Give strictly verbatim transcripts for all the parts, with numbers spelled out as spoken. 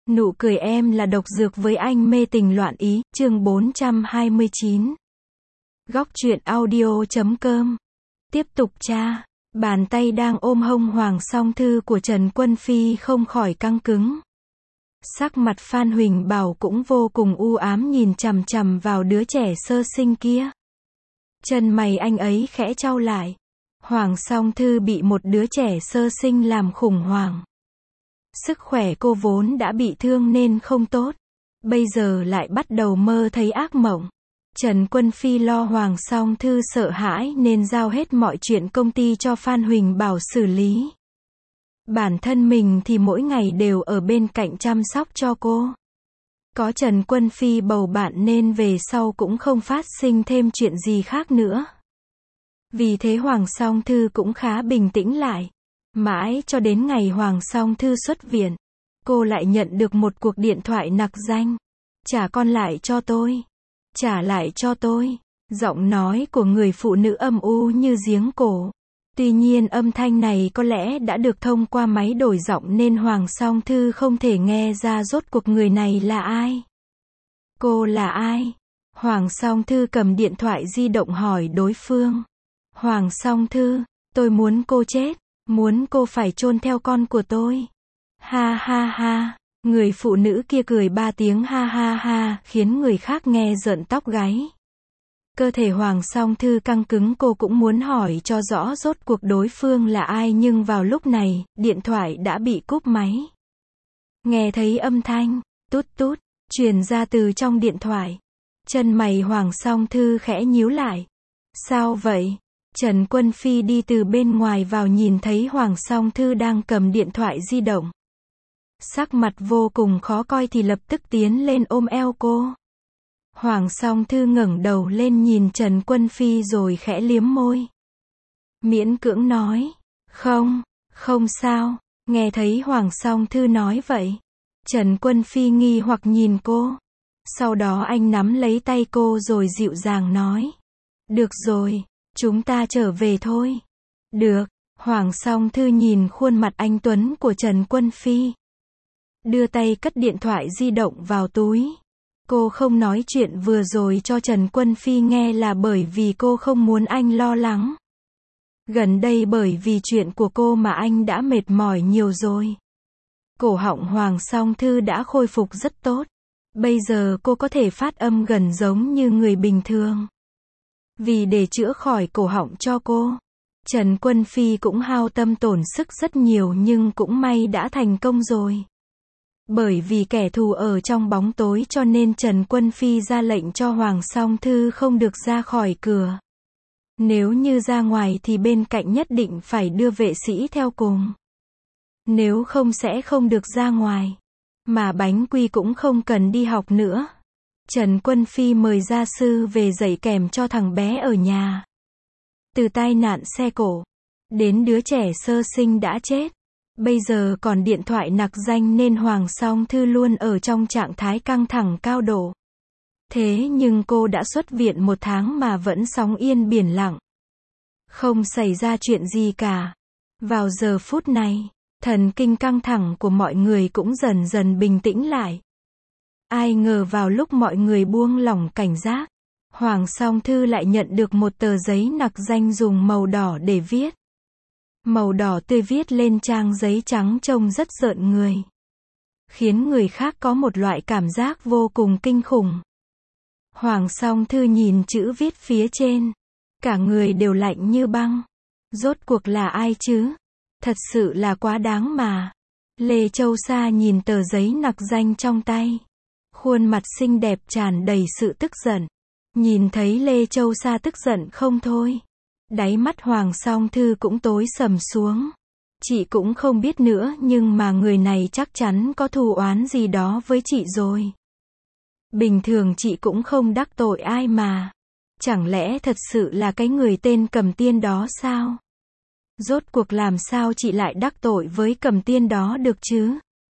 Nụ cười em là độc dược với anh mê tình loạn ý, chương bốn trăm hai mươi chín. Góc truyện audio chấm com. Tiếp tục tra. Bàn tay đang ôm hông Hoàng Song Thư của Trần Quân Phi không khỏi căng cứng. Sắc mặt Phan Huỳnh Bảo cũng vô cùng u ám nhìn chằm chằm vào đứa trẻ sơ sinh kia. Chân mày anh ấy khẽ chau lại. Hoàng Song Thư bị một đứa trẻ sơ sinh làm khủng hoảng. Sức khỏe cô vốn đã bị thương nên không tốt. Bây giờ lại bắt đầu mơ thấy ác mộng. Trần Quân Phi lo Hoàng Song Thư sợ hãi nên giao hết mọi chuyện công ty cho Phan Huỳnh Bảo xử lý. Bản thân mình thì mỗi ngày đều ở bên cạnh chăm sóc cho cô. Có Trần Quân Phi bầu bạn nên về sau cũng không phát sinh thêm chuyện gì khác nữa. Vì thế Hoàng Song Thư cũng khá bình tĩnh lại. Mãi cho đến ngày Hoàng Song Thư xuất viện, cô lại nhận được một cuộc điện thoại nặc danh. Trả con lại cho tôi. Trả lại cho tôi. Giọng nói của người phụ nữ âm u như giếng cổ. Tuy nhiên âm thanh này có lẽ đã được thông qua máy đổi giọng nên Hoàng Song Thư không thể nghe ra rốt cuộc người này là ai. Cô là ai? Hoàng Song Thư cầm điện thoại di động hỏi đối phương. Hoàng Song Thư, tôi muốn cô chết. Muốn cô phải chôn theo con của tôi. Ha ha ha. Người phụ nữ kia cười ba tiếng ha ha ha, khiến người khác nghe rợn tóc gáy. Cơ thể Hoàng Song Thư căng cứng, cô cũng muốn hỏi cho rõ rốt cuộc đối phương là ai, nhưng vào lúc này, điện thoại đã bị cúp máy. Nghe thấy âm thanh tút tút truyền ra từ trong điện thoại. Chân mày Hoàng Song Thư khẽ nhíu lại. Sao vậy? Trần Quân Phi đi từ bên ngoài vào nhìn thấy Hoàng Song Thư đang cầm điện thoại di động. Sắc mặt vô cùng khó coi thì lập tức tiến lên ôm eo cô. Hoàng Song Thư ngẩng đầu lên nhìn Trần Quân Phi rồi khẽ liếm môi. Miễn cưỡng nói. Không, không sao. Nghe thấy Hoàng Song Thư nói vậy. Trần Quân Phi nghi hoặc nhìn cô. Sau đó anh nắm lấy tay cô rồi dịu dàng nói. Được rồi. Chúng ta trở về thôi. Được. Hoàng Song Thư nhìn khuôn mặt anh tuấn của Trần Quân Phi. Đưa tay cất điện thoại di động vào túi. Cô không nói chuyện vừa rồi cho Trần Quân Phi nghe là bởi vì cô không muốn anh lo lắng. Gần đây bởi vì chuyện của cô mà anh đã mệt mỏi nhiều rồi. Cổ họng Hoàng Song Thư đã khôi phục rất tốt. Bây giờ cô có thể phát âm gần giống như người bình thường. Vì để chữa khỏi cổ họng cho cô, Trần Quân Phi cũng hao tâm tổn sức rất nhiều nhưng cũng may đã thành công rồi. Bởi vì kẻ thù ở trong bóng tối cho nên Trần Quân Phi ra lệnh cho Hoàng Song Thư không được ra khỏi cửa. Nếu như ra ngoài thì bên cạnh nhất định phải đưa vệ sĩ theo cùng. Nếu không sẽ không được ra ngoài. Mà Bánh Quy cũng không cần đi học nữa. Trần Quân Phi mời gia sư về dạy kèm cho thằng bé ở nhà. Từ tai nạn xe cộ, đến đứa trẻ sơ sinh đã chết. Bây giờ còn điện thoại nặc danh nên Hoàng Song Thư luôn ở trong trạng thái căng thẳng cao độ. Thế nhưng cô đã xuất viện một tháng mà vẫn sóng yên biển lặng. Không xảy ra chuyện gì cả. Vào giờ phút này, thần kinh căng thẳng của mọi người cũng dần dần bình tĩnh lại. Ai ngờ vào lúc mọi người buông lỏng cảnh giác, Hoàng Song Thư lại nhận được một tờ giấy nặc danh dùng màu đỏ để viết. Màu đỏ tươi viết lên trang giấy trắng trông rất rợn người. Khiến người khác có một loại cảm giác vô cùng kinh khủng. Hoàng Song Thư nhìn chữ viết phía trên. Cả người đều lạnh như băng. Rốt cuộc là ai chứ? Thật sự là quá đáng mà. Lê Châu Sa nhìn tờ giấy nặc danh trong tay. Khuôn mặt xinh đẹp tràn đầy sự tức giận. Nhìn thấy Lê Châu Sa tức giận không thôi. Đáy mắt Hoàng Song Thư cũng tối sầm xuống. Chị cũng không biết nữa nhưng mà người này chắc chắn có thù oán gì đó với chị rồi. Bình thường chị cũng không đắc tội ai mà. Chẳng lẽ thật sự là cái người tên Cầm Tiên đó sao? Rốt cuộc làm sao chị lại đắc tội với Cầm Tiên đó được chứ?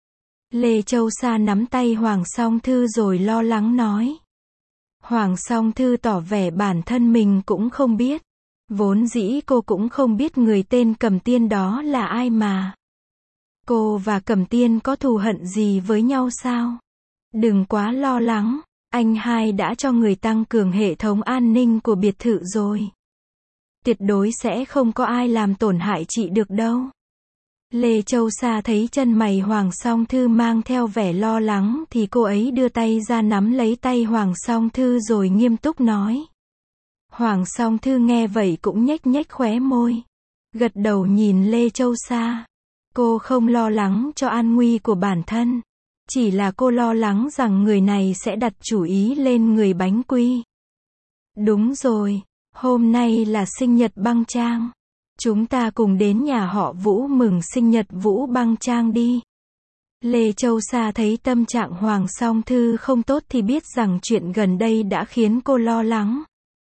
Lê Châu Sa nắm tay Hoàng Song Thư rồi lo lắng nói. Hoàng Song Thư tỏ vẻ bản thân mình cũng không biết. Vốn dĩ cô cũng không biết người tên Cầm Tiên đó là ai mà. Cô và Cẩm Tiên có thù hận gì với nhau sao? Đừng quá lo lắng, anh hai đã cho người tăng cường hệ thống an ninh của biệt thự rồi. Tuyệt đối sẽ không có ai làm tổn hại chị được đâu. Lê Châu Sa thấy chân mày Hoàng Song Thư mang theo vẻ lo lắng thì cô ấy đưa tay ra nắm lấy tay Hoàng Song Thư rồi nghiêm túc nói. Hoàng Song Thư nghe vậy cũng nhếch nhếch khóe môi. Gật đầu nhìn Lê Châu Sa. Cô không lo lắng cho an nguy của bản thân. Chỉ là cô lo lắng rằng người này sẽ đặt chủ ý lên người Bánh Quy. Đúng rồi, hôm nay là sinh nhật Băng Trang. Chúng ta cùng đến nhà họ Vũ mừng sinh nhật Vũ Băng Trang đi. Lê Châu Sa thấy tâm trạng Hoàng Song Thư không tốt thì biết rằng chuyện gần đây đã khiến cô lo lắng.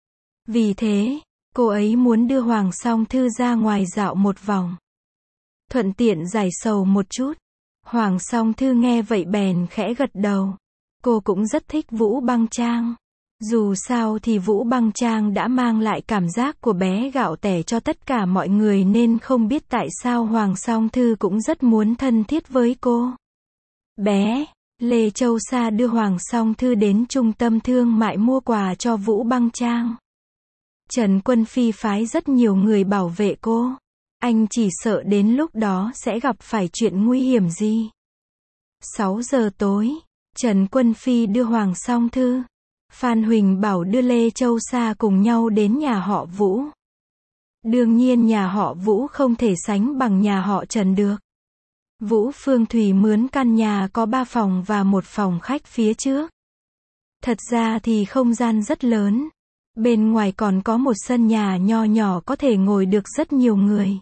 Vì thế, cô ấy muốn đưa Hoàng Song Thư ra ngoài dạo một vòng. Thuận tiện giải sầu một chút. Hoàng Song Thư nghe vậy bèn khẽ gật đầu. Cô cũng rất thích Vũ Băng Trang. Dù sao thì Vũ Băng Trang đã mang lại cảm giác của bé gạo tẻ cho tất cả mọi người nên không biết tại sao Hoàng Song Thư cũng rất muốn thân thiết với cô. Bé, Lê Châu Sa đưa Hoàng Song Thư đến trung tâm thương mại mua quà cho Vũ Băng Trang. Trần Quân Phi phái rất nhiều người bảo vệ cô. Anh chỉ sợ đến lúc đó sẽ gặp phải chuyện nguy hiểm gì. sáu giờ tối, Trần Quân Phi đưa Hoàng Song Thư. Phan Huỳnh Bảo đưa Lê Châu Sa cùng nhau đến nhà họ Vũ. Đương nhiên nhà họ Vũ không thể sánh bằng nhà họ Trần được. Vũ Phương Thùy mướn căn nhà có ba phòng và một phòng khách phía trước. Thật ra thì không gian rất lớn. Bên ngoài còn có một sân nhà nho nhỏ có thể ngồi được rất nhiều người.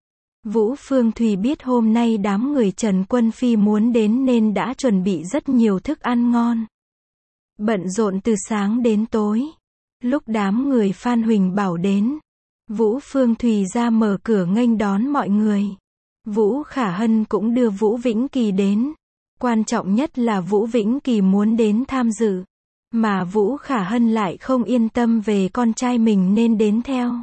Vũ Phương Thùy biết hôm nay đám người Trần Quân Phi muốn đến nên đã chuẩn bị rất nhiều thức ăn ngon. Bận rộn từ sáng đến tối. Lúc đám người Phan Huỳnh Bảo đến, Vũ Phương Thùy ra mở cửa nghênh đón mọi người. Vũ Khả Hân cũng đưa Vũ Vĩnh Kỳ đến. Quan trọng nhất là Vũ Vĩnh Kỳ muốn đến tham dự. Mà Vũ Khả Hân lại không yên tâm về con trai mình nên đến theo.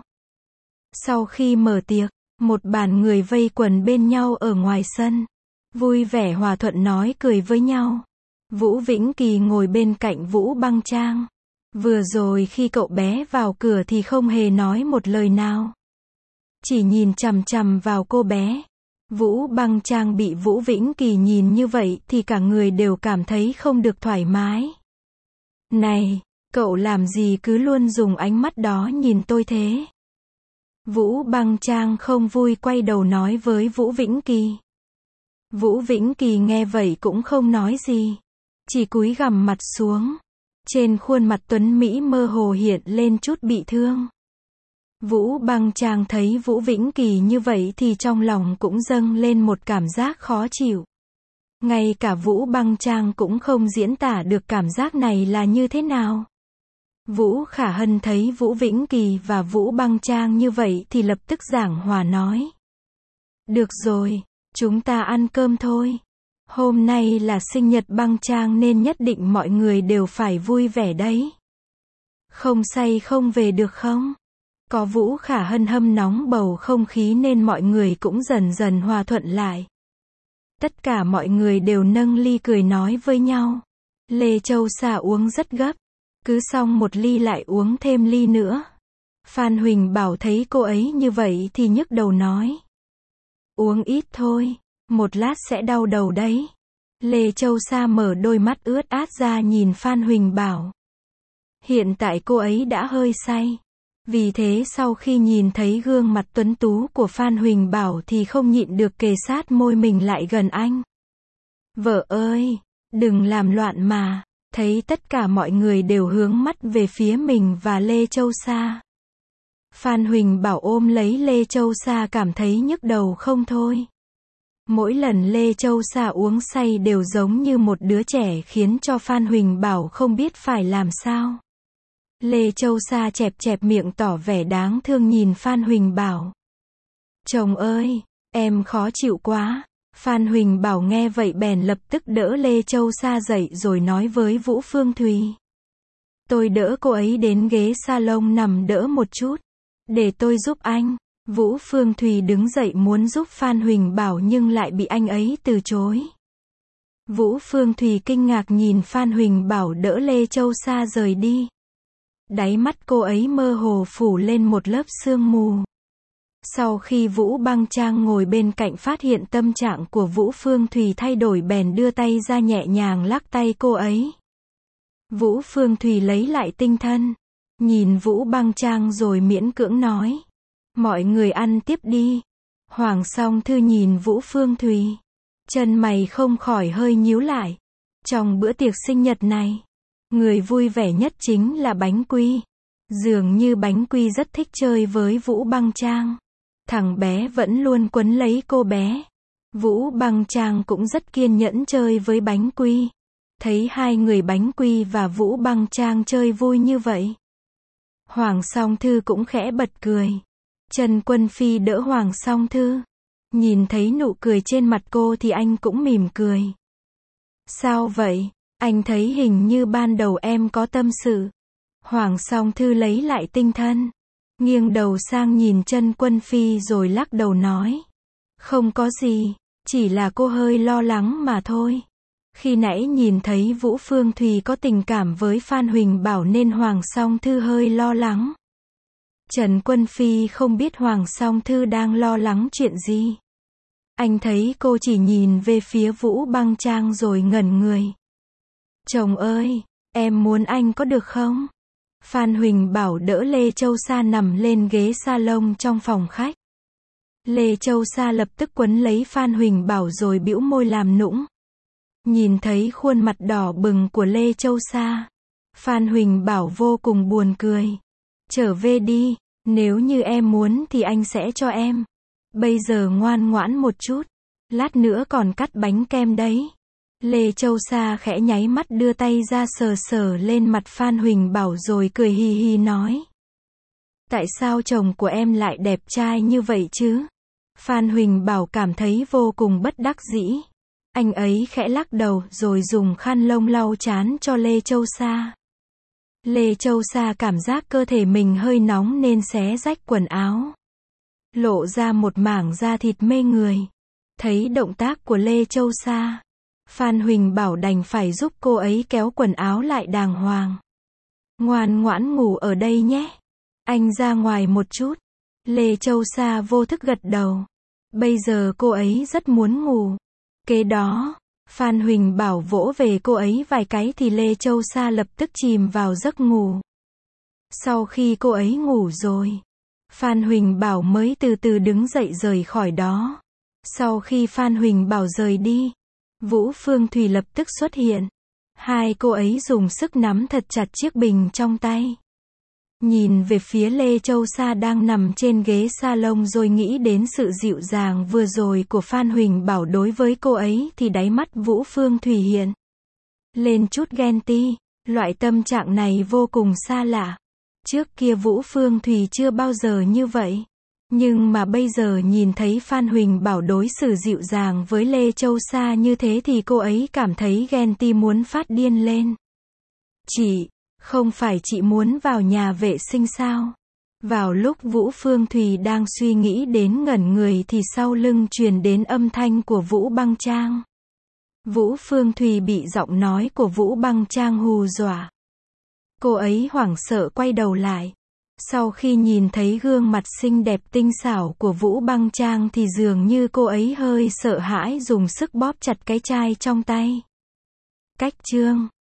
Sau khi mở tiệc, một bàn người vây quần bên nhau ở ngoài sân. Vui vẻ hòa thuận nói cười với nhau. Vũ Vĩnh Kỳ ngồi bên cạnh Vũ Băng Trang. Vừa rồi khi cậu bé vào cửa thì không hề nói một lời nào. Chỉ nhìn chằm chằm vào cô bé. Vũ Băng Trang bị Vũ Vĩnh Kỳ nhìn như vậy thì cả người đều cảm thấy không được thoải mái. Này, cậu làm gì cứ luôn dùng ánh mắt đó nhìn tôi thế? Vũ Băng Trang không vui quay đầu nói với Vũ Vĩnh Kỳ. Vũ Vĩnh Kỳ nghe vậy cũng không nói gì. Chỉ cúi gằm mặt xuống. Trên khuôn mặt tuấn Mỹ mơ hồ hiện lên chút bị thương. Vũ Băng Trang thấy Vũ Vĩnh Kỳ như vậy thì trong lòng cũng dâng lên một cảm giác khó chịu. Ngay cả Vũ Băng Trang cũng không diễn tả được cảm giác này là như thế nào. Vũ Khả Hân thấy Vũ Vĩnh Kỳ và Vũ Băng Trang như vậy thì lập tức giảng hòa nói. Được rồi, chúng ta ăn cơm thôi. Hôm nay là sinh nhật Băng Trang nên nhất định mọi người đều phải vui vẻ đấy. Không say không về được không? Có Vũ Khả Hân hâm nóng bầu không khí nên mọi người cũng dần dần hòa thuận lại. Tất cả mọi người đều nâng ly cười nói với nhau. Lê Châu Sa uống rất gấp. Cứ xong một ly lại uống thêm ly nữa. Phan Huỳnh Bảo thấy cô ấy như vậy thì nhức đầu nói. Uống ít thôi, một lát sẽ đau đầu đấy. Lê Châu Sa mở đôi mắt ướt át ra nhìn Phan Huỳnh Bảo. Hiện tại cô ấy đã hơi say. Vì thế sau khi nhìn thấy gương mặt tuấn tú của Phan Huỳnh Bảo thì không nhịn được kề sát môi mình lại gần anh. Vợ ơi, đừng làm loạn mà. Thấy tất cả mọi người đều hướng mắt về phía mình và Lê Châu Sa. Phan Huỳnh Bảo ôm lấy Lê Châu Sa cảm thấy nhức đầu không thôi. Mỗi lần Lê Châu Sa uống say đều giống như một đứa trẻ khiến cho Phan Huỳnh Bảo không biết phải làm sao. Lê Châu Sa chẹp chẹp miệng tỏ vẻ đáng thương nhìn Phan Huỳnh Bảo. Chồng ơi, em khó chịu quá. Phan Huỳnh Bảo nghe vậy bèn lập tức đỡ Lê Châu Sa dậy rồi nói với Vũ Phương Thùy. Tôi đỡ cô ấy đến ghế salon nằm đỡ một chút. Để tôi giúp anh. Vũ Phương Thùy đứng dậy muốn giúp Phan Huỳnh Bảo nhưng lại bị anh ấy từ chối. Vũ Phương Thùy kinh ngạc nhìn Phan Huỳnh Bảo đỡ Lê Châu Sa rời đi. Đáy mắt cô ấy mơ hồ phủ lên một lớp sương mù. Sau khi Vũ Băng Trang ngồi bên cạnh phát hiện tâm trạng của Vũ Phương Thùy thay đổi bèn đưa tay ra nhẹ nhàng lắc tay cô ấy. Vũ Phương Thùy lấy lại tinh thần, nhìn Vũ Băng Trang rồi miễn cưỡng nói. Mọi người ăn tiếp đi. Hoàng Song Thư nhìn Vũ Phương Thùy. Chân mày không khỏi hơi nhíu lại. Trong bữa tiệc sinh nhật này, người vui vẻ nhất chính là Bánh Quy. Dường như Bánh Quy rất thích chơi với Vũ Băng Trang. Thằng bé vẫn luôn quấn lấy cô bé. Vũ Băng Trang cũng rất kiên nhẫn chơi với Bánh Quy. Thấy hai người Bánh Quy và Vũ Băng Trang chơi vui như vậy, Hoàng Song Thư cũng khẽ bật cười. Trần Quân Phi đỡ Hoàng Song Thư. Nhìn thấy nụ cười trên mặt cô thì anh cũng mỉm cười. Sao vậy? Anh thấy hình như ban đầu em có tâm sự. Hoàng Song Thư lấy lại tinh thần, nghiêng đầu sang nhìn Trần Quân Phi rồi lắc đầu nói. Không có gì, chỉ là cô hơi lo lắng mà thôi. Khi nãy nhìn thấy Vũ Phương Thùy có tình cảm với Phan Huỳnh Bảo nên Hoàng Song Thư hơi lo lắng. Trần Quân Phi không biết Hoàng Song Thư đang lo lắng chuyện gì. Anh thấy cô chỉ nhìn về phía Vũ Băng Trang rồi ngẩn người. Chồng ơi, em muốn anh có được không? Phan Huỳnh Bảo đỡ Lê Châu Sa nằm lên ghế salon trong phòng khách. Lê Châu Sa lập tức quấn lấy Phan Huỳnh Bảo rồi bĩu môi làm nũng. Nhìn thấy khuôn mặt đỏ bừng của Lê Châu Sa, Phan Huỳnh Bảo vô cùng buồn cười. Trở về đi, nếu như em muốn thì anh sẽ cho em. Bây giờ ngoan ngoãn một chút, lát nữa còn cắt bánh kem đấy. Lê Châu Sa khẽ nháy mắt đưa tay ra sờ sờ lên mặt Phan Huỳnh Bảo rồi cười hì hì nói. Tại sao chồng của em lại đẹp trai như vậy chứ? Phan Huỳnh Bảo cảm thấy vô cùng bất đắc dĩ. Anh ấy khẽ lắc đầu rồi dùng khăn lông lau trán cho Lê Châu Sa. Lê Châu Sa cảm giác cơ thể mình hơi nóng nên xé rách quần áo, lộ ra một mảng da thịt mê người. Thấy động tác của Lê Châu Sa, Phan Huỳnh Bảo đành phải giúp cô ấy kéo quần áo lại đàng hoàng. Ngoan ngoãn ngủ ở đây nhé. Anh ra ngoài một chút. Lê Châu Sa vô thức gật đầu. Bây giờ cô ấy rất muốn ngủ. Kế đó, Phan Huỳnh Bảo vỗ về cô ấy vài cái thì Lê Châu Sa lập tức chìm vào giấc ngủ. Sau khi cô ấy ngủ rồi, Phan Huỳnh Bảo mới từ từ đứng dậy rời khỏi đó. Sau khi Phan Huỳnh Bảo rời đi, Vũ Phương Thùy lập tức xuất hiện. Hai cô ấy dùng sức nắm thật chặt chiếc bình trong tay. Nhìn về phía Lê Châu Sa đang nằm trên ghế salon rồi nghĩ đến sự dịu dàng vừa rồi của Phan Huỳnh Bảo đối với cô ấy thì đáy mắt Vũ Phương Thùy hiện lên chút ghen tị. Loại tâm trạng này vô cùng xa lạ. Trước kia Vũ Phương Thùy chưa bao giờ như vậy. Nhưng mà bây giờ nhìn thấy Phan Huỳnh Bảo đối xử dịu dàng với Lê Châu Sa như thế thì cô ấy cảm thấy ghen tị muốn phát điên lên. Chị, không phải chị muốn vào nhà vệ sinh sao? Vào lúc Vũ Phương Thùy đang suy nghĩ đến ngẩn người thì sau lưng truyền đến âm thanh của Vũ Băng Trang. Vũ Phương Thùy bị giọng nói của Vũ Băng Trang hù dọa. Cô ấy hoảng sợ quay đầu lại. Sau khi nhìn thấy gương mặt xinh đẹp tinh xảo của Vũ Băng Trang thì dường như cô ấy hơi sợ hãi dùng sức bóp chặt cái chai trong tay. Cách chương